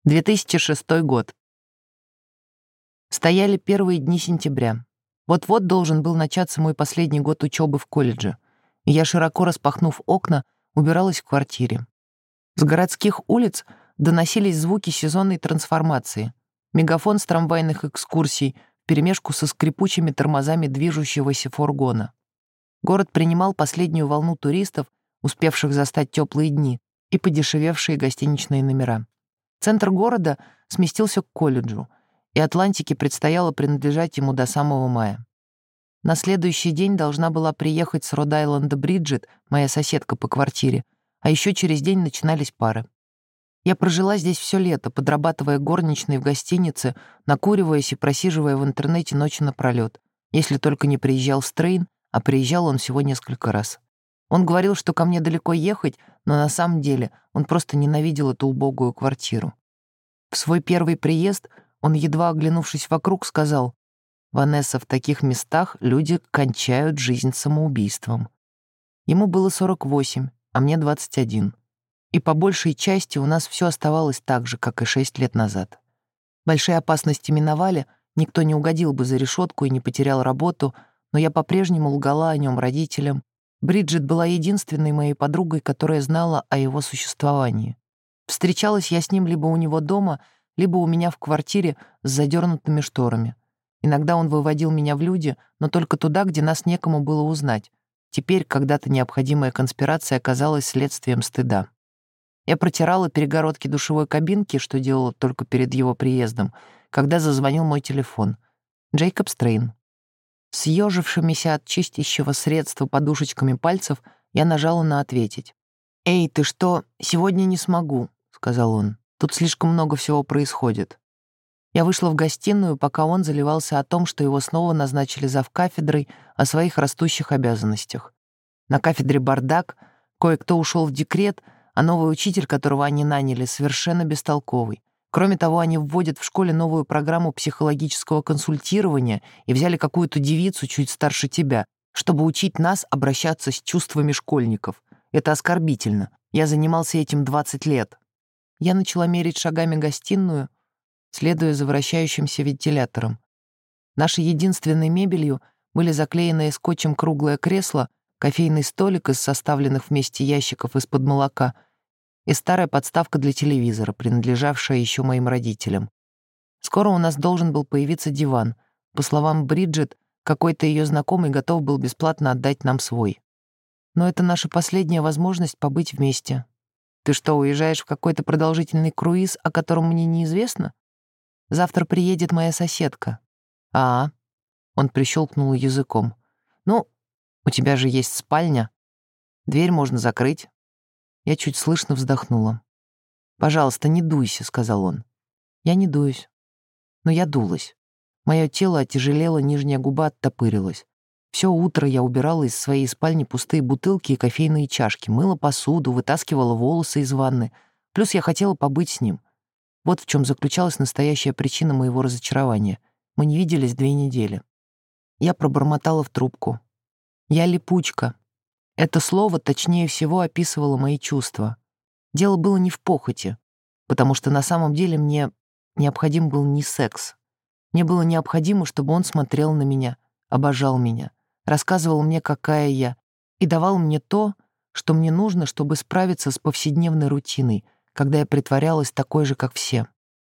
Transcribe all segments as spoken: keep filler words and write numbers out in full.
две тысячи шестой год. Стояли первые дни сентября. Вот-вот должен был начаться мой последний год учебы в колледже, и я, широко распахнув окна, убиралась в квартире. С городских улиц доносились звуки сезонной трансформации, мегафон с трамвайных экскурсий вперемешку со скрипучими тормозами движущегося фургона. Город принимал последнюю волну туристов, успевших застать теплые дни, и подешевевшие гостиничные номера. Центр города сместился к колледжу, и Атлантике предстояло принадлежать ему до самого мая. На следующий день должна была приехать с Род-Айленда Бриджит, моя соседка по квартире, а еще через день начинались пары. Я прожила здесь все лето, подрабатывая горничной в гостинице, накуриваясь и просиживая в интернете ночи напролет, если только не приезжал Стрейн, а приезжал он всего несколько раз. Он говорил, что ко мне далеко ехать, но на самом деле он просто ненавидел эту убогую квартиру. В свой первый приезд он, едва оглянувшись вокруг, сказал: «Ванесса, в таких местах люди кончают жизнь самоубийством». Ему было сорок восемь, а мне двадцать один. И по большей части у нас все оставалось так же, как и шесть лет назад. Большие опасности миновали, никто не угодил бы за решетку и не потерял работу, но я по-прежнему лгала о нем родителям. Бриджит была единственной моей подругой, которая знала о его существовании. Встречалась я с ним либо у него дома, либо у меня в квартире с задернутыми шторами. Иногда он выводил меня в люди, но только туда, где нас некому было узнать. Теперь когда-то необходимая конспирация оказалась следствием стыда. Я протирала перегородки душевой кабинки, что делала только перед его приездом, когда зазвонил мой телефон. Джейкоб Стрейн. Съежившимися от чистящего средства подушечками пальцев я нажала на «ответить». «Эй, ты что, сегодня не смогу», — сказал он. «Тут слишком много всего происходит». Я вышла в гостиную, пока он заливался о том, что его снова назначили завкафедрой, о своих растущих обязанностях. На кафедре бардак, кое-кто ушел в декрет, а новый учитель, которого они наняли, совершенно бестолковый. Кроме того, они вводят в школе новую программу психологического консультирования и взяли какую-то девицу чуть старше тебя, чтобы учить нас обращаться с чувствами школьников. Это оскорбительно. Я занимался этим двадцать лет. Я начала мерить шагами гостиную, следуя за вращающимся вентилятором. Нашей единственной мебелью были заклеенные скотчем круглое кресло, кофейный столик из составленных вместе ящиков из-под молока и старая подставка для телевизора, принадлежавшая еще моим родителям. Скоро у нас должен был появиться диван. По словам Бриджит, какой-то ее знакомый готов был бесплатно отдать нам свой. Но это наша последняя возможность побыть вместе. Ты что, уезжаешь в какой-то продолжительный круиз, о котором мне неизвестно? Завтра приедет моя соседка. А, он прищелкнул языком. Ну, у тебя же есть спальня. Дверь можно закрыть. Я чуть слышно вздохнула. «Пожалуйста, не дуйся», — сказал он. Я не дуюсь. Но я дулась. Мое тело отяжелело, нижняя губа оттопырилась. Все утро я убирала из своей спальни пустые бутылки и кофейные чашки, мыла посуду, вытаскивала волосы из ванны. Плюс я хотела побыть с ним. Вот в чем заключалась настоящая причина моего разочарования. Мы не виделись две недели. Я пробормотала в трубку. Я липучка. Это слово точнее всего описывало мои чувства. Дело было не в похоти, потому что на самом деле мне необходим был не секс. Мне было необходимо, чтобы он смотрел на меня, обожал меня, рассказывал мне, какая я, и давал мне то, что мне нужно, чтобы справиться с повседневной рутиной, когда я притворялась такой же, как все.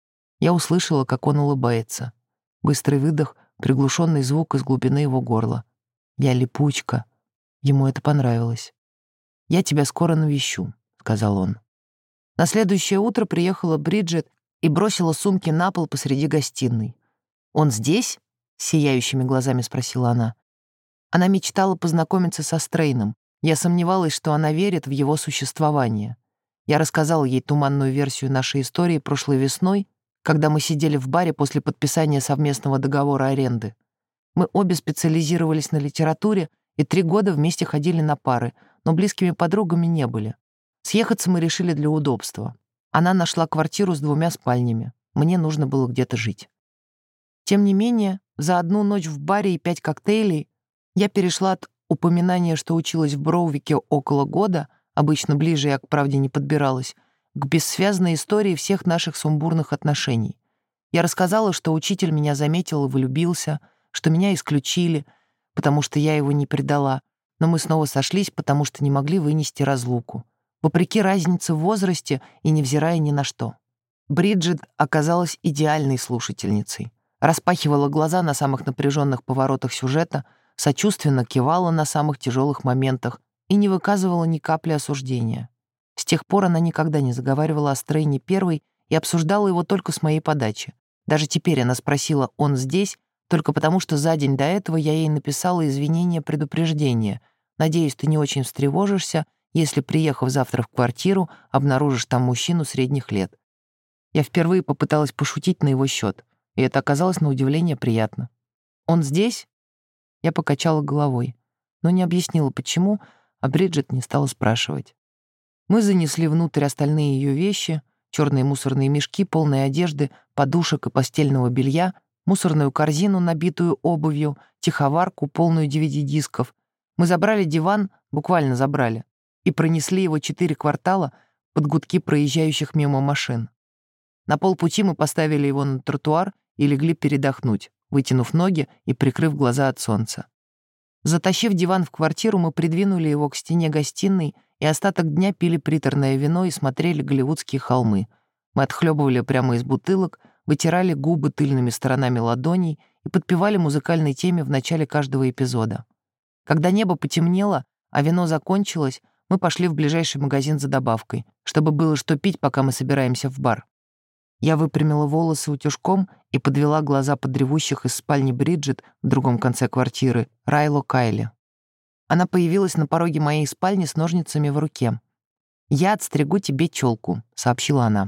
Я услышала, как он улыбается. Быстрый выдох, приглушенный звук из глубины его горла. Я липучка. Ему это понравилось. «Я тебя скоро навещу», — сказал он. На следующее утро приехала Бриджит и бросила сумки на пол посреди гостиной. «Он здесь?» — с сияющими глазами спросила она. Она мечтала познакомиться со Стрейном. Я сомневалась, что она верит в его существование. Я рассказала ей туманную версию нашей истории прошлой весной, когда мы сидели в баре после подписания совместного договора аренды. Мы обе специализировались на литературе и три года вместе ходили на пары, но близкими подругами не были. Съехаться мы решили для удобства. Она нашла квартиру с двумя спальнями. Мне нужно было где-то жить. Тем не менее, за одну ночь в баре и пять коктейлей я перешла от упоминания, что училась в Броувике около года, обычно ближе я к правде не подбиралась, к бессвязной истории всех наших сумбурных отношений. Я рассказала, что учитель меня заметил и влюбился, что меня исключили, потому что я его не предала, но мы снова сошлись, потому что не могли вынести разлуку. Вопреки разнице в возрасте и невзирая ни на что. Бриджит оказалась идеальной слушательницей. Распахивала глаза на самых напряженных поворотах сюжета, сочувственно кивала на самых тяжелых моментах и не выказывала ни капли осуждения. С тех пор она никогда не заговаривала о Стрейне первой и обсуждала его только с моей подачи. Даже теперь она спросила «он здесь?» только потому, что за день до этого я ей написала извинения предупреждения. «Надеюсь, ты не очень встревожишься, если, приехав завтра в квартиру, обнаружишь там мужчину средних лет». Я впервые попыталась пошутить на его счет, и это оказалось на удивление приятно. «Он здесь?» Я покачала головой, но не объяснила, почему, а Бриджит не стала спрашивать. Мы занесли внутрь остальные ее вещи, черные мусорные мешки, полные одежды, подушек и постельного белья, мусорную корзину, набитую обувью, тиховарку, полную ди ви ди-дисков. Мы забрали диван, буквально забрали, и пронесли его четыре квартала под гудки проезжающих мимо машин. На полпути мы поставили его на тротуар и легли передохнуть, вытянув ноги и прикрыв глаза от солнца. Затащив диван в квартиру, мы придвинули его к стене гостиной и остаток дня пили приторное вино и смотрели голливудские холмы. Мы отхлебывали прямо из бутылок, вытирали губы тыльными сторонами ладоней и подпевали музыкальной теме в начале каждого эпизода. Когда небо потемнело, а вино закончилось, мы пошли в ближайший магазин за добавкой, чтобы было что пить, пока мы собираемся в бар. Я выпрямила волосы утюжком и подвела глаза под ревущих из спальни Бриджит в другом конце квартиры, Райло Кайли. Она появилась на пороге моей спальни с ножницами в руке. «Я отстригу тебе челку», — сообщила она.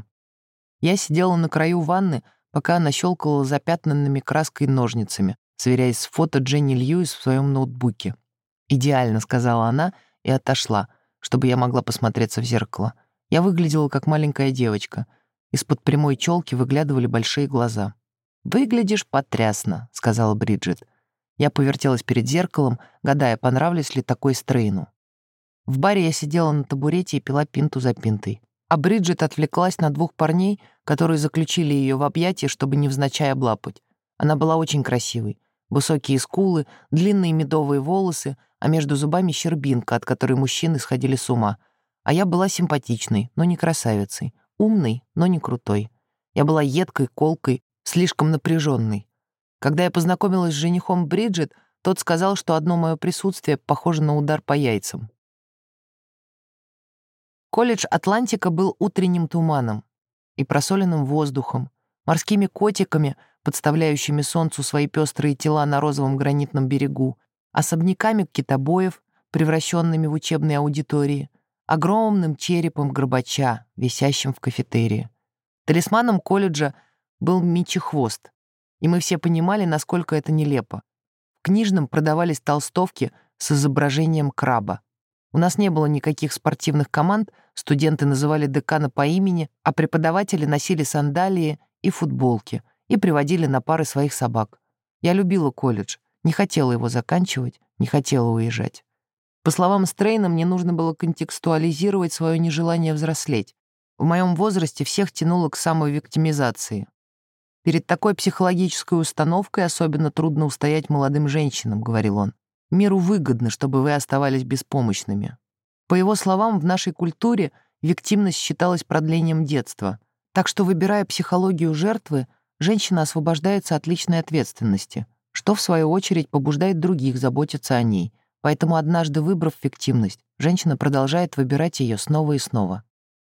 Я сидела на краю ванны, пока она щелкала запятнанными краской ножницами, сверяясь с фото Дженни Льюис в своем ноутбуке. «Идеально», — сказала она и отошла, чтобы я могла посмотреться в зеркало. Я выглядела как маленькая девочка. Из-под прямой челки выглядывали большие глаза. «Выглядишь потрясно», — сказала Бриджит. Я повертелась перед зеркалом, гадая, понравлюсь ли такой Стрейну. В баре я сидела на табурете и пила пинту за пинтой. А Бриджит отвлеклась на двух парней, которые заключили ее в объятия, чтобы невзначай облапать. Она была очень красивой. Высокие скулы, длинные медовые волосы, а между зубами щербинка, от которой мужчины сходили с ума. А я была симпатичной, но не красавицей. Умной, но не крутой. Я была едкой, колкой, слишком напряженной. Когда я познакомилась с женихом Бриджит, тот сказал, что одно мое присутствие похоже на удар по яйцам. Колледж Атлантика был утренним туманом и просоленным воздухом, морскими котиками, подставляющими солнцу свои пестрые тела на розовом гранитном берегу, особняками китобоев, превращенными в учебные аудитории, огромным черепом Горбача, висящим в кафетерии. Талисманом колледжа был мечехвост, и мы все понимали, насколько это нелепо. В книжном продавались толстовки с изображением краба. У нас не было никаких спортивных команд, студенты называли декана по имени, а преподаватели носили сандалии и футболки и приводили на пары своих собак. Я любила колледж, не хотела его заканчивать, не хотела уезжать. По словам Стрейна, мне нужно было контекстуализировать свое нежелание взрослеть. В моем возрасте всех тянуло к самовиктимизации. «Перед такой психологической установкой особенно трудно устоять молодым женщинам», — говорил он. «Миру выгодно, чтобы вы оставались беспомощными». По его словам, в нашей культуре виктимность считалась продлением детства, так что, выбирая психологию жертвы, женщина освобождается от личной ответственности, что, в свою очередь, побуждает других заботиться о ней. Поэтому, однажды выбрав фиктивность, женщина продолжает выбирать ее снова и снова.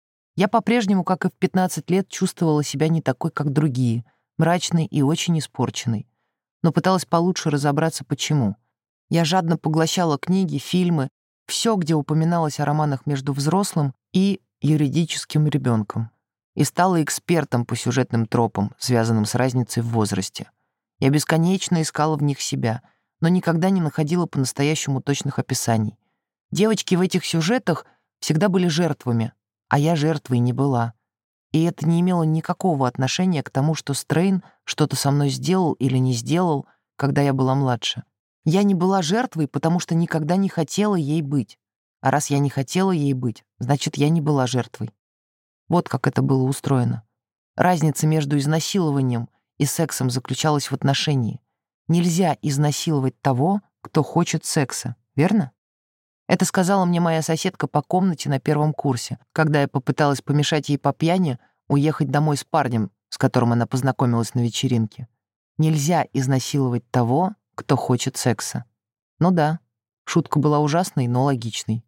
Я по-прежнему, как и в пятнадцать лет, чувствовала себя не такой, как другие, мрачной и очень испорченной, но пыталась получше разобраться, почему. Я жадно поглощала книги, фильмы, все, где упоминалось о романах между взрослым и юридическим ребенком, и стала экспертом по сюжетным тропам, связанным с разницей в возрасте. Я бесконечно искала в них себя, но никогда не находила по-настоящему точных описаний. Девочки в этих сюжетах всегда были жертвами, а я жертвой не была. И это не имело никакого отношения к тому, что Стрейн что-то со мной сделал или не сделал, когда я была младше. Я не была жертвой, потому что никогда не хотела ей быть. А раз я не хотела ей быть, значит, я не была жертвой. Вот как это было устроено. Разница между изнасилованием и сексом заключалась в отношении. Нельзя изнасиловать того, кто хочет секса, верно? Это сказала мне моя соседка по комнате на первом курсе, когда я попыталась помешать ей по пьяни уехать домой с парнем, с которым она познакомилась на вечеринке. Нельзя изнасиловать того, кто хочет секса. Ну да, шутка была ужасной, но логичной.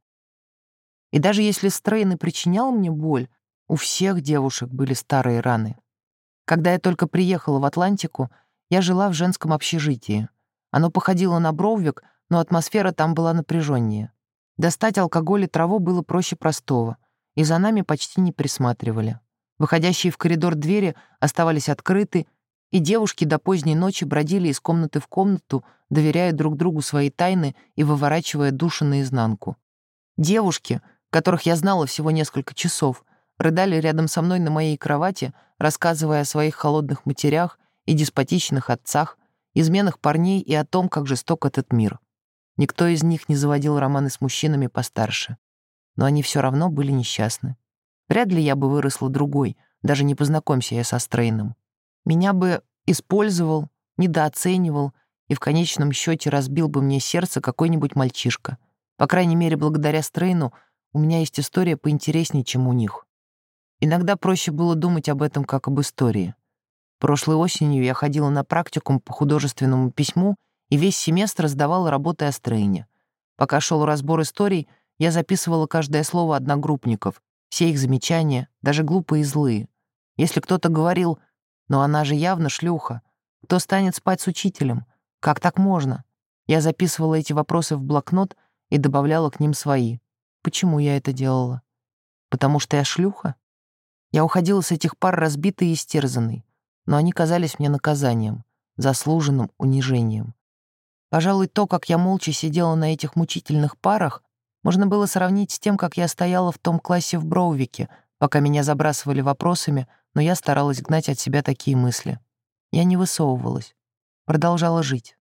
И даже если Стрейн и причинял мне боль, у всех девушек были старые раны. Когда я только приехала в Атлантику, я жила в женском общежитии. Оно походило на Броувик, но атмосфера там была напряженнее. Достать алкоголь и траву было проще простого, и за нами почти не присматривали. Выходящие в коридор двери оставались открыты, и девушки до поздней ночи бродили из комнаты в комнату, доверяя друг другу свои тайны и выворачивая души наизнанку. Девушки, которых я знала всего несколько часов, рыдали рядом со мной на моей кровати, рассказывая о своих холодных матерях и деспотичных отцах, изменах парней и о том, как жесток этот мир. Никто из них не заводил романы с мужчинами постарше. Но они все равно были несчастны. Вряд ли я бы выросла другой, даже не познакомься я со Стрейном. Меня бы использовал, недооценивал и в конечном счете разбил бы мне сердце какой-нибудь мальчишка. По крайней мере, благодаря Стрейну у меня есть история поинтереснее, чем у них. Иногда проще было думать об этом как об истории. Прошлой осенью я ходила на практикум по художественному письму и весь семестр сдавала работы о Стрейне. Пока шел разбор историй, я записывала каждое слово одногруппников, все их замечания, даже глупые и злые. Если кто-то говорил: «Но она же явно шлюха. Кто станет спать с учителем? Как так можно?» Я записывала эти вопросы в блокнот и добавляла к ним свои. Почему я это делала? Потому что я шлюха? Я уходила с этих пар разбитой и истерзанной, но они казались мне наказанием, заслуженным унижением. Пожалуй, то, как я молча сидела на этих мучительных парах, можно было сравнить с тем, как я стояла в том классе в Броувике, пока меня забрасывали вопросами, но я старалась гнать от себя такие мысли. Я не высовывалась, продолжала жить.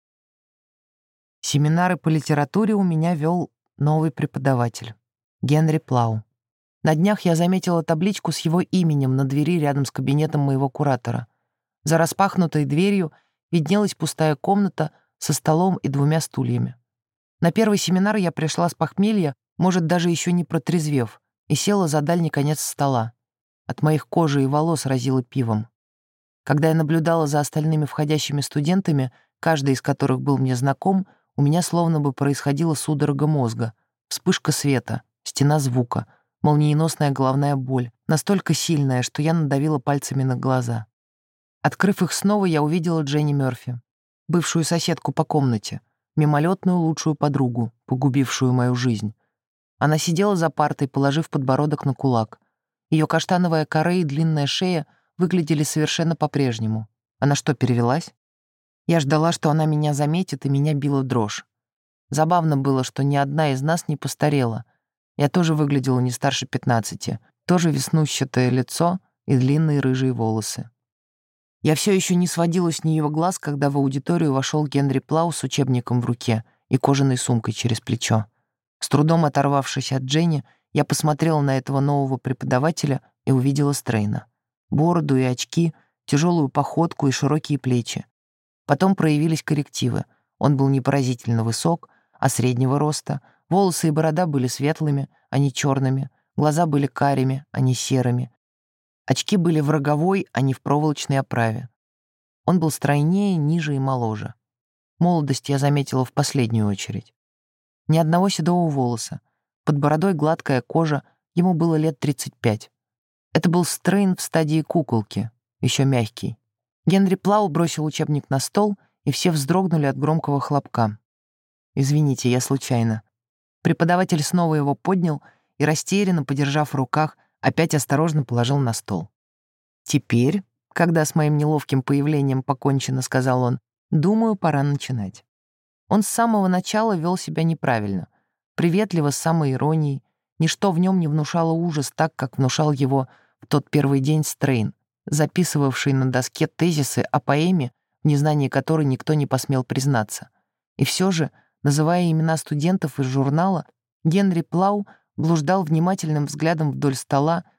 Семинары по литературе у меня вел новый преподаватель — Генри Плау. На днях я заметила табличку с его именем на двери рядом с кабинетом моего куратора. За распахнутой дверью виднелась пустая комната со столом и двумя стульями. На первый семинар я пришла с похмелья, может, даже еще не протрезвев, и села за дальний конец стола. От моих кожи и волос разило пивом. Когда я наблюдала за остальными входящими студентами, каждый из которых был мне знаком, у меня словно бы происходила судорога мозга, вспышка света, стена звука, молниеносная головная боль, настолько сильная, что я надавила пальцами на глаза. Открыв их снова, я увидела Дженни Мёрфи, бывшую соседку по комнате, мимолетную лучшую подругу, погубившую мою жизнь. Она сидела за партой, положив подбородок на кулак. Ее каштановая коре и длинная шея выглядели совершенно по-прежнему. Она что, перевелась? Я ждала, что она меня заметит, и меня била дрожь. Забавно было, что ни одна из нас не постарела. Я тоже выглядела не старше пятнадцати, тоже веснущатое лицо и длинные рыжие волосы. Я все еще не сводила с нее глаз, когда в аудиторию вошел Генри Плау с учебником в руке и кожаной сумкой через плечо. С трудом оторвавшись от Дженни, я посмотрела на этого нового преподавателя и увидела Стрейна. Бороду и очки, тяжелую походку и широкие плечи. Потом проявились коррективы. Он был не поразительно высок, а среднего роста. Волосы и борода были светлыми, а не черными. Глаза были карими, а не серыми. Очки были в роговой, а не в проволочной оправе. Он был стройнее, ниже и моложе. Молодость я заметила в последнюю очередь. Ни одного седого волоса. Под бородой гладкая кожа, ему было лет тридцать пять. Это был Стрейн в стадии куколки, еще мягкий. Генри Плау бросил учебник на стол, и все вздрогнули от громкого хлопка. «Извините, я случайно». Преподаватель снова его поднял и, растерянно подержав в руках, опять осторожно положил на стол. «Теперь, когда с моим неловким появлением покончено, — сказал он, — думаю, пора начинать». Он с самого начала вел себя неправильно, приветливо, с самой иронией. Ничто в нем не внушало ужас так, как внушал его в тот первый день Стрейн, записывавший на доске тезисы о поэме, в незнании которой никто не посмел признаться. И все же, называя имена студентов из журнала, Генри Плау блуждал внимательным взглядом вдоль стола,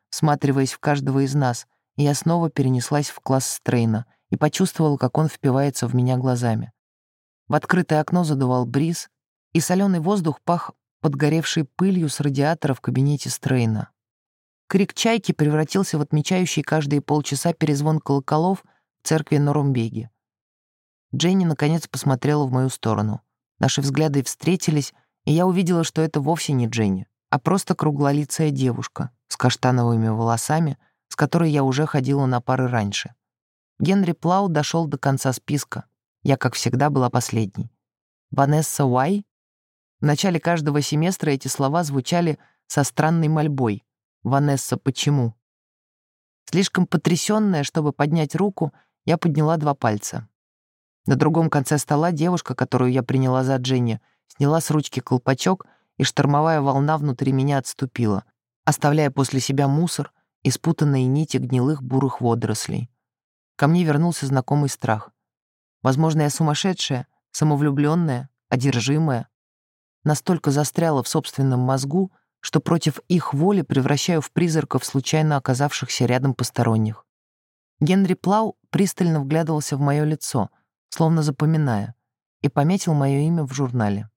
всматриваясь в каждого из нас, и я снова перенеслась в класс Стрейна и почувствовала, как он впивается в меня глазами. В открытое окно задувал бриз, и соленый воздух пах подгоревшей пылью с радиатора в кабинете Стрейна. Крик чайки превратился в отмечающий каждые полчаса перезвон колоколов в церкви Норумбеги. Дженни наконец посмотрела в мою сторону. Наши взгляды встретились, и я увидела, что это вовсе не Дженни, а просто круглолицая девушка с каштановыми волосами, с которой я уже ходила на пары раньше. Генри Плау дошел до конца списка. Я, как всегда, была последней. «Ванесса Уай?» В начале каждого семестра эти слова звучали со странной мольбой. «Ванесса, почему?» Слишком потрясённая, чтобы поднять руку, я подняла два пальца. На другом конце стола девушка, которую я приняла за Дженни, сняла с ручки колпачок, и штормовая волна внутри меня отступила, оставляя после себя мусор и спутанные нити гнилых бурых водорослей. Ко мне вернулся знакомый страх. Возможно, я сумасшедшая, самовлюбленная, одержимая. Настолько застряла в собственном мозгу, что против их воли превращаю в призраков случайно оказавшихся рядом посторонних. Генри Плау пристально вглядывался в мое лицо, словно запоминая, и пометил мое имя в журнале.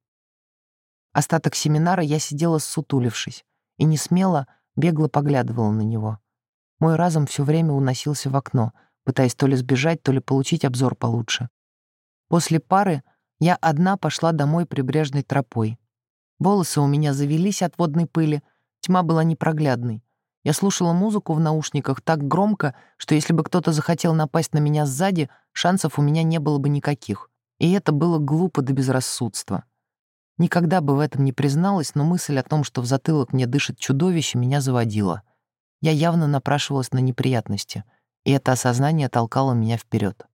Остаток семинара я сидела ссутулившись и не смело, бегло поглядывала на него. Мой разум все время уносился в окно, пытаясь то ли сбежать, то ли получить обзор получше. После пары я одна пошла домой прибрежной тропой. Волосы у меня завелись от водной пыли, тьма была непроглядной. Я слушала музыку в наушниках так громко, что если бы кто-то захотел напасть на меня сзади, шансов у меня не было бы никаких. И это было глупо до безрассудства. Никогда бы в этом не призналась, но мысль о том, что в затылок мне дышит чудовище, меня заводила. Я явно напрашивалась на неприятности, и это осознание толкало меня вперед.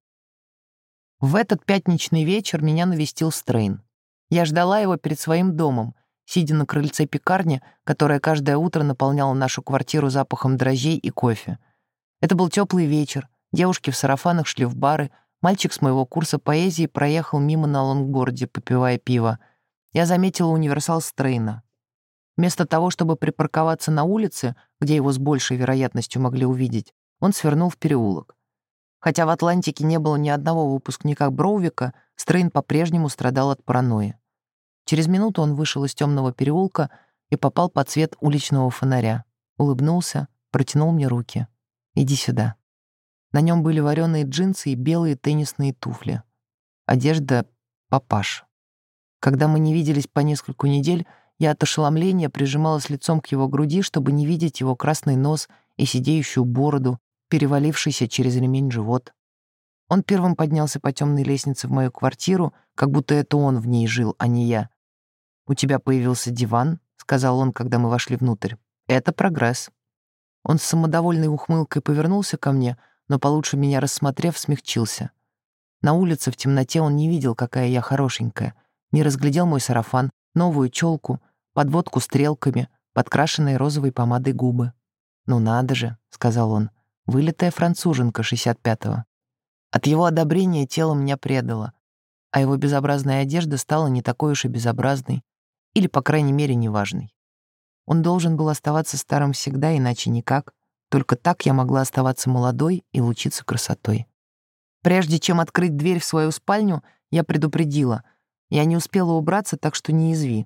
В этот пятничный вечер меня навестил Стрейн. Я ждала его перед своим домом, сидя на крыльце пекарни, которая каждое утро наполняла нашу квартиру запахом дрожжей и кофе. Это был теплый вечер, девушки в сарафанах шли в бары, мальчик с моего курса поэзии проехал мимо на лонгборде, попивая пиво. Я заметила универсал Стрейна. Вместо того, чтобы припарковаться на улице, где его с большей вероятностью могли увидеть, он свернул в переулок. Хотя в Атлантике не было ни одного выпускника Броувика, Стрейн по-прежнему страдал от паранойи. Через минуту он вышел из темного переулка и попал под свет уличного фонаря. Улыбнулся, протянул мне руки. «Иди сюда». На нем были вареные джинсы и белые теннисные туфли. Одежда папаш. Когда мы не виделись по нескольку недель, я от ошеломления прижималась лицом к его груди, чтобы не видеть его красный нос и сидеющую бороду, перевалившийся через ремень живот. Он первым поднялся по темной лестнице в мою квартиру, как будто это он в ней жил, а не я. «У тебя появился диван», — сказал он, когда мы вошли внутрь. «Это прогресс». Он с самодовольной ухмылкой повернулся ко мне, но, получше меня рассмотрев, смягчился. На улице в темноте он не видел, какая я хорошенькая, не разглядел мой сарафан, новую челку, подводку стрелками, подкрашенные розовой помадой губы. «Ну надо же», — сказал он, — «вылитая француженка шестьдесят пятого». От его одобрения тело меня предало, а его безобразная одежда стала не такой уж и безобразной, или, по крайней мере, неважной. Он должен был оставаться старым всегда, иначе никак. Только так я могла оставаться молодой и лучиться красотой. Прежде чем открыть дверь в свою спальню, я предупредила. Я не успела убраться, так что не изви.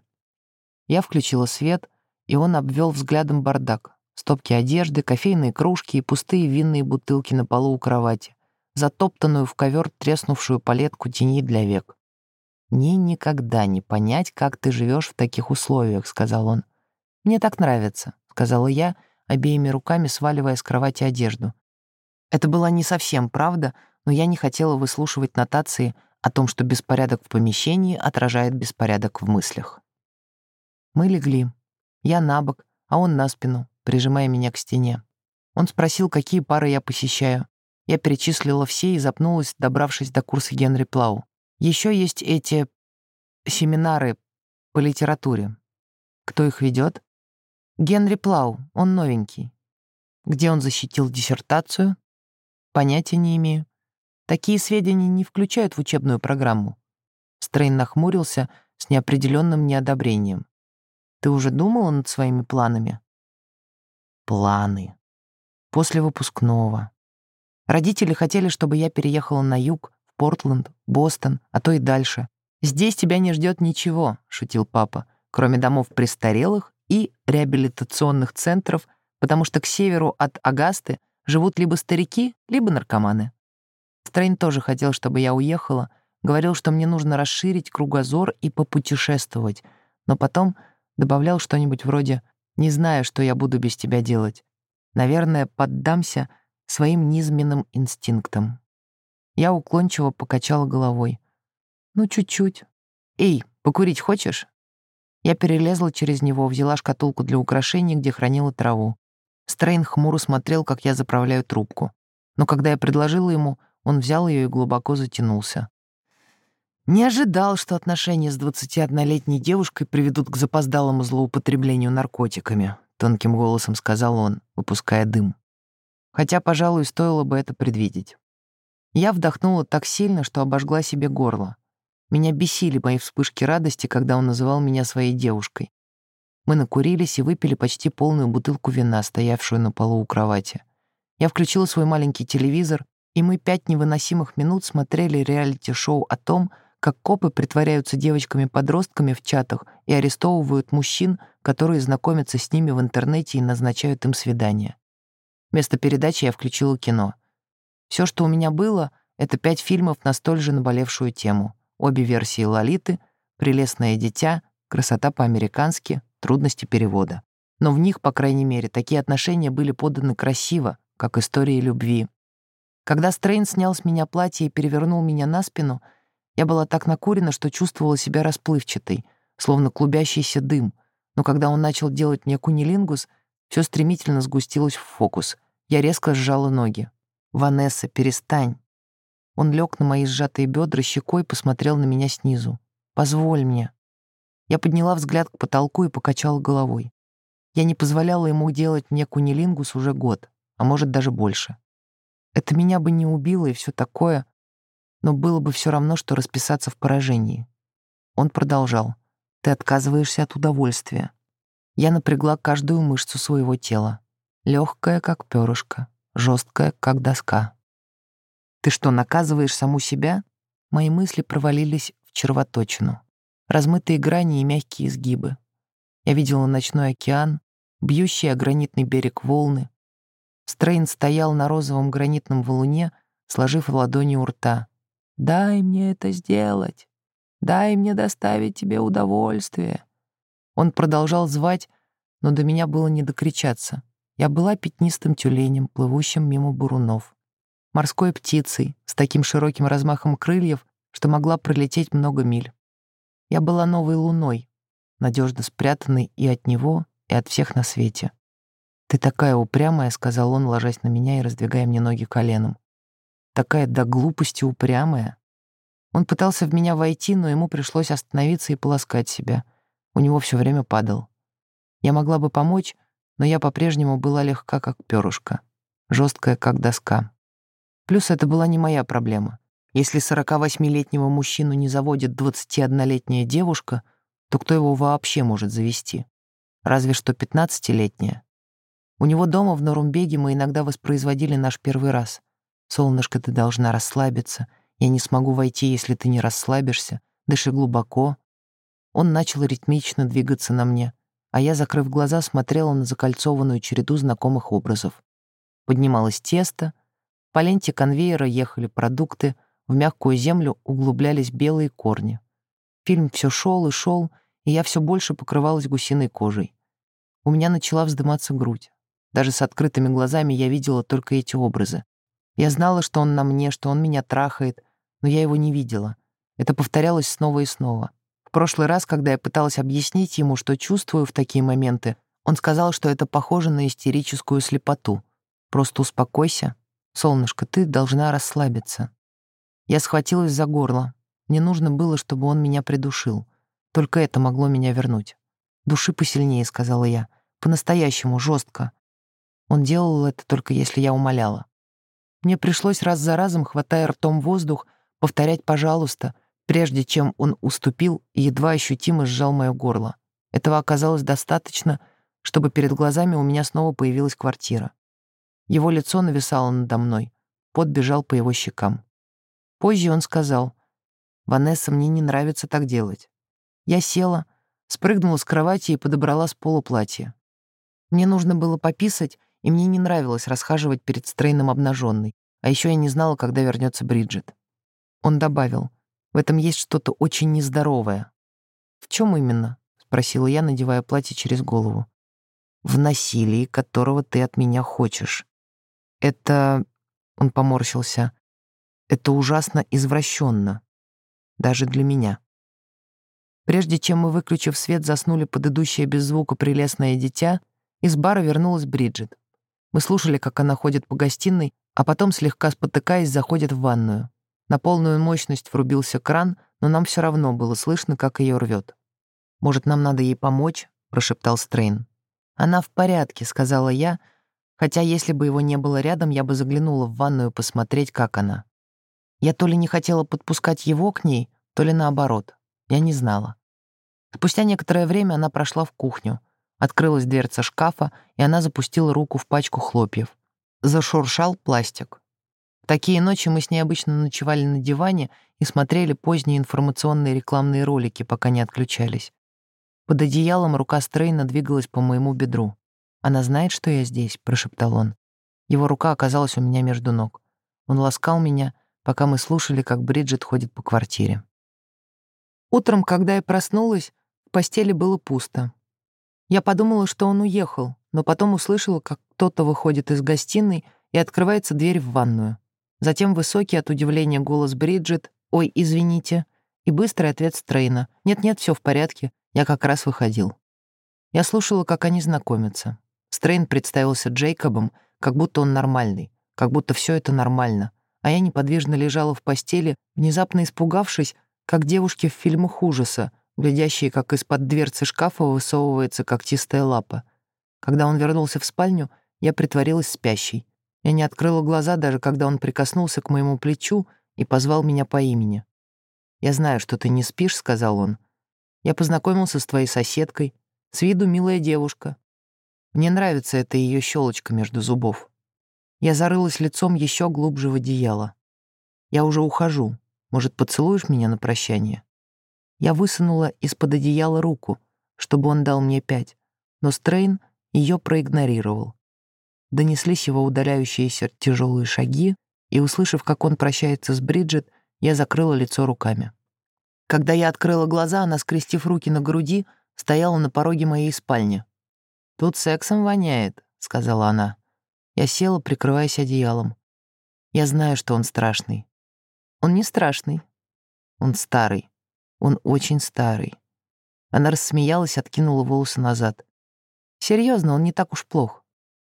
Я включила свет, и он обвел взглядом бардак. Стопки одежды, кофейные кружки и пустые винные бутылки на полу у кровати, затоптанную в ковер треснувшую палетку теней для век. «Мне никогда не понять, как ты живешь в таких условиях», — сказал он. «Мне так нравится», — сказала я, обеими руками сваливая с кровати одежду. Это была не совсем правда, но я не хотела выслушивать нотации о том, что беспорядок в помещении отражает беспорядок в мыслях. Мы легли. Я на бок, а он на спину, прижимая меня к стене. Он спросил, какие пары я посещаю. Я перечислила все и запнулась, добравшись до курса Генри Плау. Еще есть эти семинары по литературе. Кто их ведет? Генри Плау, он новенький. Где он защитил диссертацию? Понятия не имею. Такие сведения не включают в учебную программу. Стрейн нахмурился с неопределенным неодобрением. Ты уже думала над своими планами? Планы. после выпускного. Родители хотели, чтобы я переехала на юг, в Портленд, Бостон, а то и дальше. «Здесь тебя не ждет ничего», — шутил папа, «кроме домов престарелых и реабилитационных центров, потому что к северу от Агасты живут либо старики, либо наркоманы». Стрейн тоже хотел, чтобы я уехала, говорил, что мне нужно расширить кругозор и попутешествовать, но потом добавлял что-нибудь вроде «не знаю, что я буду без тебя делать. Наверное, поддамся своим низменным инстинктам». Я уклончиво покачала головой. «Ну, чуть-чуть. Эй, покурить хочешь?» Я перелезла через него, взяла шкатулку для украшений, где хранила траву. Стрейн хмуро смотрел, как я заправляю трубку. Но когда я предложила ему, он взял ее и глубоко затянулся. «Не ожидал, что отношения с двадцатиоднолетней девушкой приведут к запоздалому злоупотреблению наркотиками», — тонким голосом сказал он, выпуская дым. Хотя, пожалуй, стоило бы это предвидеть. Я вдохнула так сильно, что обожгла себе горло. Меня бесили мои вспышки радости, когда он называл меня своей девушкой. Мы накурились и выпили почти полную бутылку вина, стоявшую на полу у кровати. Я включила свой маленький телевизор, и мы пять невыносимых минут смотрели реалити-шоу о том, как копы притворяются девочками-подростками в чатах и арестовывают мужчин, которые знакомятся с ними в интернете и назначают им свидания. Вместо передачи я включила кино. Все, что у меня было, это пять фильмов на столь же наболевшую тему. Обе версии «Лолиты», «Прелестное дитя», «Красота по-американски», «Трудности перевода». Но в них, по крайней мере, такие отношения были поданы красиво, как истории любви. Когда Стрейн снял с меня платье и перевернул меня на спину, я была так накурена, что чувствовала себя расплывчатой, словно клубящийся дым. Но когда он начал делать мне кунилингус, все стремительно сгустилось в фокус. Я резко сжала ноги. «Ванесса, перестань!» Он лег на мои сжатые бедра, щекой посмотрел на меня снизу. «Позволь мне». Я подняла взгляд к потолку и покачала головой. Я не позволяла ему делать мне кунилингус уже год, а может даже больше. Это меня бы не убило и все такое, но было бы все равно, что расписаться в поражении. Он продолжал. «Ты отказываешься от удовольствия». Я напрягла каждую мышцу своего тела. Легкая, как перышко, жесткая, как доска. «Ты что, наказываешь саму себя?» Мои мысли провалились в червоточину. Размытые грани и мягкие изгибы. Я видела ночной океан, бьющий о гранитный берег волны. Стрейн стоял на розовом гранитном валуне, сложив ладони у рта. «Дай мне это сделать! Дай мне доставить тебе удовольствие!» Он продолжал звать, но до меня было не докричаться. Я была пятнистым тюленем, плывущим мимо бурунов. Морской птицей, с таким широким размахом крыльев, что могла пролететь много миль. Я была новой луной, надежно спрятанной и от него, и от всех на свете. «Ты такая упрямая», — сказал он, ложась на меня и раздвигая мне ноги коленом. «Такая до глупости упрямая». Он пытался в меня войти, но ему пришлось остановиться и полоскать себя. У него все время падал. Я могла бы помочь, но я по-прежнему была легка, как перышко, жесткая, как доска. Плюс это была не моя проблема. Если сорокавосьмилетнего мужчину не заводит двадцатиоднолетняя девушка, то кто его вообще может завести? Разве что пятнадцатилетняя. У него дома в Норумбеге мы иногда воспроизводили наш первый раз. «Солнышко, ты должна расслабиться. Я не смогу войти, если ты не расслабишься. Дыши глубоко». Он начал ритмично двигаться на мне, а я, закрыв глаза, смотрела на закольцованную череду знакомых образов. Поднималось тесто, по ленте конвейера ехали продукты, в мягкую землю углублялись белые корни. Фильм все шел и шел, и я все больше покрывалась гусиной кожей. У меня начала вздыматься грудь. Даже с открытыми глазами я видела только эти образы. Я знала, что он на мне, что он меня трахает, но я его не видела. Это повторялось снова и снова. В прошлый раз, когда я пыталась объяснить ему, что чувствую в такие моменты, он сказал, что это похоже на истерическую слепоту. «Просто успокойся. Солнышко, ты должна расслабиться». Я схватилась за горло. Мне нужно было, чтобы он меня придушил. Только это могло меня вернуть. «Души посильнее», — сказала я. «По-настоящему, жестко». Он делал это только если я умоляла. Мне пришлось раз за разом, хватая ртом воздух, повторять «пожалуйста», прежде чем он уступил и едва ощутимо сжал мое горло. Этого оказалось достаточно, чтобы перед глазами у меня снова появилась квартира. Его лицо нависало надо мной, пот бежал по его щекам. Позже он сказал: «Ванесса, мне не нравится так делать». Я села, спрыгнула с кровати и подобрала с пола платье. Мне нужно было пописать, и мне не нравилось расхаживать перед Стрейном обнаженной, а еще я не знала, когда вернется Бриджит. Он добавил: «В этом есть что-то очень нездоровое». «В чем именно?» — спросила я, надевая платье через голову. «В насилии, которого ты от меня хочешь. Это...» — он поморщился. «Это ужасно извращенно. Даже для меня». Прежде чем мы, выключив свет, заснули под идущее без звука прелестное дитя, из бара вернулась Бриджит. Мы слушали, как она ходит по гостиной, а потом, слегка спотыкаясь, заходит в ванную. На полную мощность врубился кран, но нам все равно было слышно, как ее рвет. «Может, нам надо ей помочь?» — прошептал Стрейн. «Она в порядке», — сказала я, хотя если бы его не было рядом, я бы заглянула в ванную посмотреть, как она. Я то ли не хотела подпускать его к ней, то ли наоборот. Я не знала. Спустя некоторое время она прошла в кухню. Открылась дверца шкафа, и она запустила руку в пачку хлопьев. Зашуршал пластик. В такие ночи мы с ней обычно ночевали на диване и смотрели поздние информационные рекламные ролики, пока не отключались. Под одеялом рука Стрейна двигалась по моему бедру. «Она знает, что я здесь?» — прошептал он. Его рука оказалась у меня между ног. Он ласкал меня, пока мы слушали, как Бриджит ходит по квартире. Утром, когда я проснулась, в постели было пусто. Я подумала, что он уехал, но потом услышала, как кто-то выходит из гостиной и открывается дверь в ванную. Затем высокий от удивления голос Бриджит: «Ой, извините», и быстрый ответ Стрейна: «Нет-нет, все в порядке, я как раз выходил». Я слушала, как они знакомятся. Стрейн представился Джейкобом, как будто он нормальный, как будто все это нормально, а я неподвижно лежала в постели, внезапно испугавшись, как девушки в фильмах ужаса, глядящие, как из-под дверцы шкафа высовывается когтистая лапа. Когда он вернулся в спальню, я притворилась спящей. Я не открыла глаза, даже когда он прикоснулся к моему плечу и позвал меня по имени. «Я знаю, что ты не спишь», — сказал он. «Я познакомился с твоей соседкой. С виду милая девушка. Мне нравится эта ее щелочка между зубов». Я зарылась лицом еще глубже в одеяло. «Я уже ухожу. Может, поцелуешь меня на прощание?» Я высунула из-под одеяла руку, чтобы он дал мне пять, но Стрейн ее проигнорировал. Донеслись его удаляющиеся тяжелые шаги, и, услышав, как он прощается с Бриджит, я закрыла лицо руками. Когда я открыла глаза, она, скрестив руки на груди, стояла на пороге моей спальни. «Тут сексом воняет», — сказала она. Я села, прикрываясь одеялом. Я знаю, что он страшный. Он не страшный. Он старый. Он очень старый. Она рассмеялась, откинула волосы назад. Серьезно, он не так уж плох.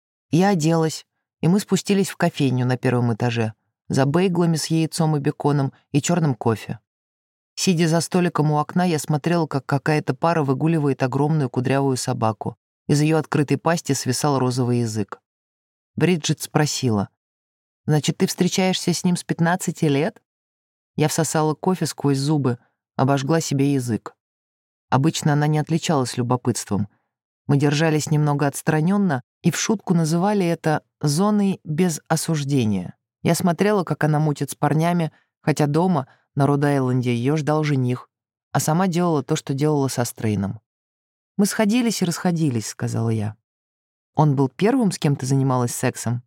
Я оделась, и мы спустились в кофейню на первом этаже, за бейглами с яйцом и беконом и черным кофе. Сидя за столиком у окна, я смотрела, как какая-то пара выгуливает огромную кудрявую собаку. Из ее открытой пасти свисал розовый язык. Бриджит спросила: «Значит, ты встречаешься с ним с пятнадцати лет?» Я всосала кофе сквозь зубы, обожгла себе язык. Обычно она не отличалась любопытством. Мы держались немного отстраненно и в шутку называли это «зоной без осуждения». Я смотрела, как она мутит с парнями, хотя дома, на Род-Айленде, ее ждал жених, а сама делала то, что делала со Стрейном. «Мы сходились и расходились», — сказала я. «Он был первым, с кем ты занималась сексом?»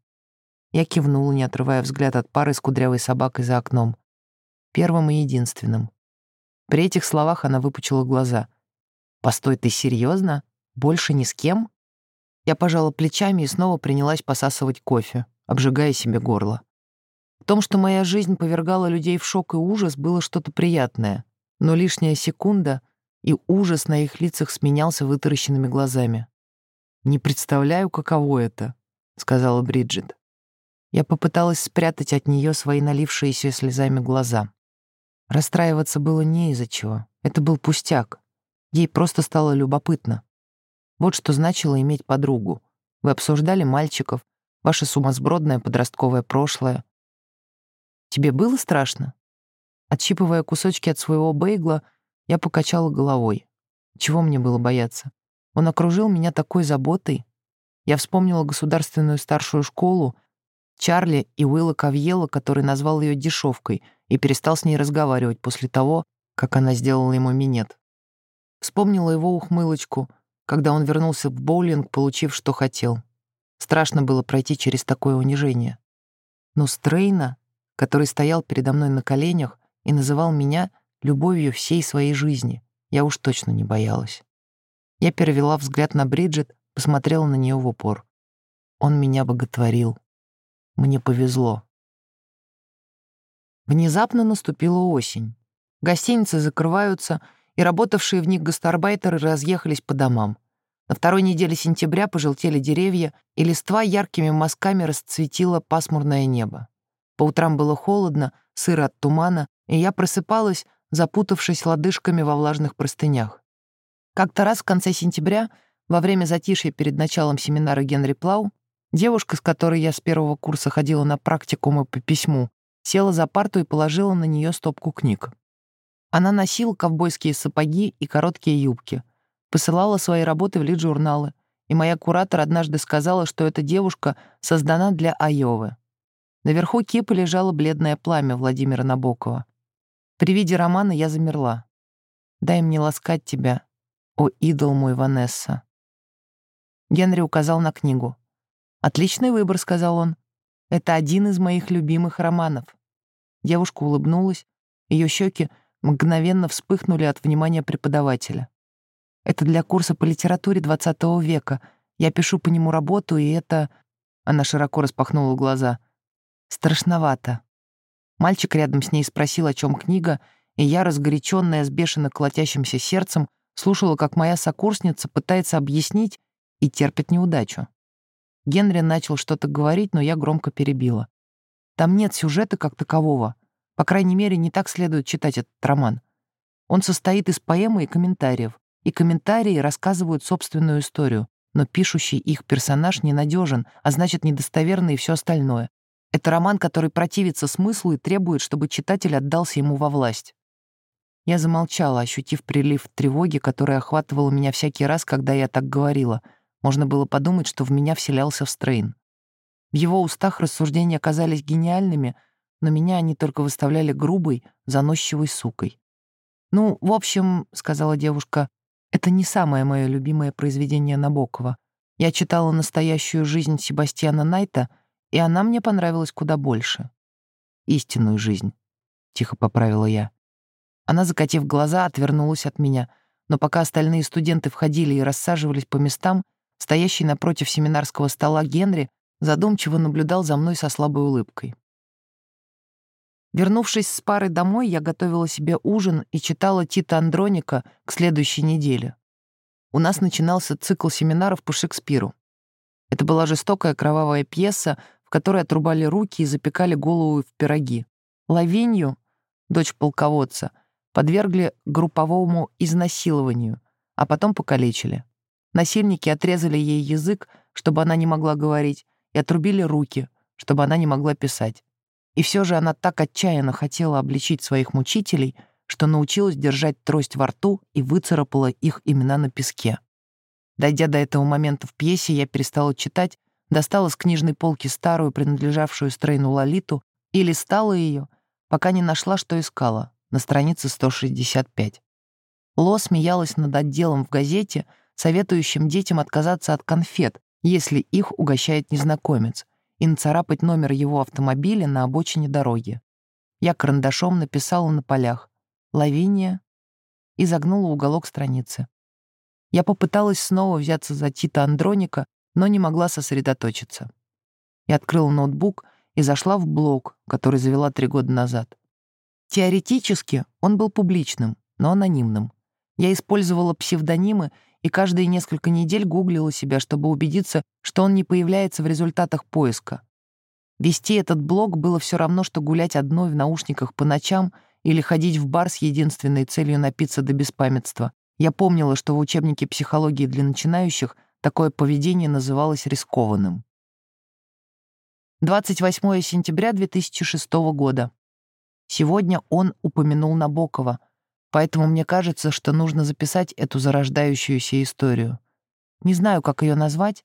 Я кивнула, не отрывая взгляд от пары с кудрявой собакой за окном. Первым и единственным. При этих словах она выпучила глаза. «Постой, ты серьезно? Больше ни с кем?» Я пожала плечами и снова принялась посасывать кофе, обжигая себе горло. В том, что моя жизнь повергала людей в шок и ужас, было что-то приятное, но лишняя секунда, и ужас на их лицах сменялся вытаращенными глазами. «Не представляю, каково это», — сказала Бриджит. Я попыталась спрятать от нее свои налившиеся слезами глаза. Расстраиваться было не из-за чего. Это был пустяк. Ей просто стало любопытно. Вот что значило иметь подругу. Вы обсуждали мальчиков, ваше сумасбродное подростковое прошлое. Тебе было страшно? Отщипывая кусочки от своего бейгла, я покачала головой. Чего мне было бояться? Он окружил меня такой заботой. Я вспомнила государственную старшую школу, Чарли и Уилла Кавьела, который назвал ее дешевкой и перестал с ней разговаривать после того, как она сделала ему минет. Вспомнила его ухмылочку, когда он вернулся в боулинг, получив, что хотел. Страшно было пройти через такое унижение. Но Стрейна, который стоял передо мной на коленях и называл меня любовью всей своей жизни, я уж точно не боялась. Я перевела взгляд на Бриджит, посмотрела на нее в упор. Он меня боготворил. Мне повезло. Внезапно наступила осень. Гостиницы закрываются, и работавшие в них гастарбайтеры разъехались по домам. На второй неделе сентября пожелтели деревья, и листва яркими мазками расцветило пасмурное небо. По утрам было холодно, сыро от тумана, и я просыпалась, запутавшись лодыжками во влажных простынях. Как-то раз в конце сентября, во время затишья перед началом семинара Генри Плау, девушка, с которой я с первого курса ходила на практикумы по письму, села за парту и положила на нее стопку книг. Она носила ковбойские сапоги и короткие юбки, посылала свои работы в лид-журналы, и моя куратор однажды сказала, что эта девушка создана для Айовы. Наверху кипы лежало бледное пламя Владимира Набокова. При виде романа я замерла. «Дай мне ласкать тебя, о идол мой, Ванесса». Генри указал на книгу. «Отличный выбор», — сказал он. «Это один из моих любимых романов». Девушка улыбнулась, ее щеки мгновенно вспыхнули от внимания преподавателя. «Это для курса по литературе двадцатого века. Я пишу по нему работу, и это...» Она широко распахнула глаза. «Страшновато». Мальчик рядом с ней спросил, о чем книга, и я, разгоряченная с бешено колотящимся сердцем, слушала, как моя сокурсница пытается объяснить и терпит неудачу. Генри начал что-то говорить, но я громко перебила. Там нет сюжета как такового. По крайней мере, не так следует читать этот роман. Он состоит из поэмы и комментариев, и комментарии рассказывают собственную историю, но пишущий их персонаж ненадежен, а значит, недостоверно и все остальное. Это роман, который противится смыслу и требует, чтобы читатель отдался ему во власть. Я замолчала, ощутив прилив тревоги, который охватывал меня всякий раз, когда я так говорила. Можно было подумать, что в меня вселялся Стрейн. В его устах рассуждения казались гениальными, но меня они только выставляли грубой, заносчивой сукой. «Ну, в общем, — сказала девушка, — это не самое мое любимое произведение Набокова. Я читала «Настоящую жизнь» Себастьяна Найта, и она мне понравилась куда больше. «Истинную жизнь», — тихо поправила я. Она, закатив глаза, отвернулась от меня, но пока остальные студенты входили и рассаживались по местам, стоящий напротив семинарского стола Генри задумчиво наблюдал за мной со слабой улыбкой. Вернувшись с пары домой, я готовила себе ужин и читала Тита Андроника к следующей неделе. У нас начинался цикл семинаров по Шекспиру. Это была жестокая кровавая пьеса, в которой отрубали руки и запекали голову в пироги. Лавинью, дочь полководца, подвергли групповому изнасилованию, а потом покалечили. Насильники отрезали ей язык, чтобы она не могла говорить, и отрубили руки, чтобы она не могла писать. И все же она так отчаянно хотела обличить своих мучителей, что научилась держать трость во рту и выцарапала их имена на песке. Дойдя до этого момента в пьесе, я перестала читать, достала с книжной полки старую, принадлежавшую Стрейну Лолиту, и листала ее, пока не нашла, что искала, на странице сто шестьдесят пять. Ло смеялась над отделом в газете, советующим детям отказаться от конфет, если их угощает незнакомец, и нацарапать номер его автомобиля на обочине дороги. Я карандашом написала на полях «Лавиния» и загнула уголок страницы. Я попыталась снова взяться за Тита Андроника, но не могла сосредоточиться. Я открыла ноутбук и зашла в блог, который завела три года назад. Теоретически он был публичным, но анонимным. Я использовала псевдонимы и каждые несколько недель гуглила себя, чтобы убедиться, что он не появляется в результатах поиска. Вести этот блог было все равно, что гулять одной в наушниках по ночам или ходить в бар с единственной целью напиться до беспамятства. Я помнила, что в учебнике психологии для начинающих такое поведение называлось рискованным. двадцать восьмое сентября две тысячи шестого года. Сегодня он упомянул Набокова, поэтому мне кажется, что нужно записать эту зарождающуюся историю. Не знаю, как ее назвать,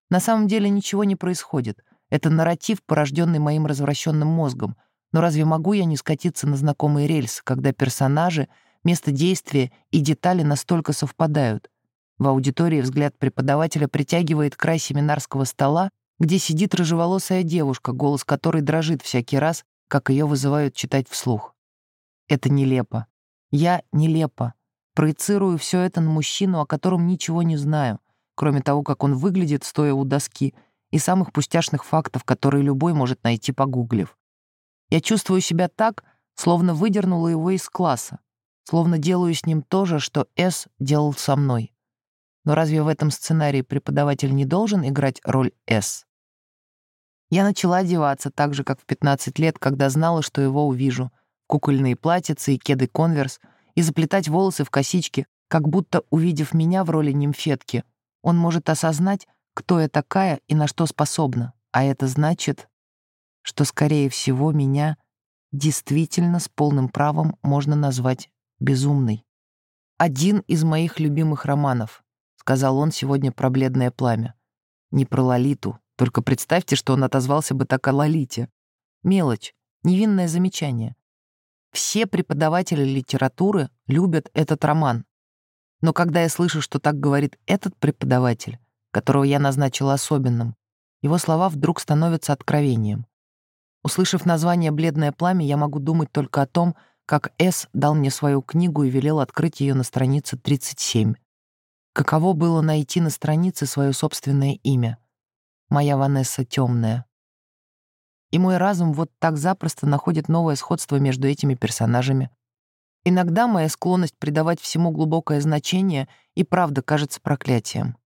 На самом деле ничего не происходит. Это нарратив, порожденный моим развращенным мозгом. Но разве могу я не скатиться на знакомые рельсы, когда персонажи, место действия и детали настолько совпадают? В аудитории взгляд преподавателя притягивает край семинарского стола, где сидит рыжеволосая девушка, голос которой дрожит всякий раз, как ее вызывают читать вслух. Это нелепо. Я нелепо. Проецирую все это на мужчину, о котором ничего не знаю, кроме того, как он выглядит, стоя у доски, и самых пустяшных фактов, которые любой может найти, погуглив. Я чувствую себя так, словно выдернула его из класса, словно делаю с ним то же, что С делал со мной. Но разве в этом сценарии преподаватель не должен играть роль С? Я начала одеваться так же, как в пятнадцать лет, когда знала, что его увижу, кукольные платьицы и кеды «Конверс», и заплетать волосы в косички, как будто, увидев меня в роли нимфетки, он может осознать, кто я такая и на что способна, а это значит, что, скорее всего, меня действительно с полным правом можно назвать безумной. «Один из моих любимых романов», — сказал он сегодня про «Бледное пламя». Не про Лолиту, только представьте, что он отозвался бы так о Лолите. Мелочь, невинное замечание. Все преподаватели литературы любят этот роман. Но когда я слышу, что так говорит этот преподаватель, которого я назначила особенным, его слова вдруг становятся откровением. Услышав название «Бледное пламя», я могу думать только о том, как С дал мне свою книгу и велел открыть ее на странице тридцать семь. Каково было найти на странице свое собственное имя? Моя Ванесса темная. И мой разум вот так запросто находит новое сходство между этими персонажами. Иногда моя склонность придавать всему глубокое значение и правда кажется проклятием.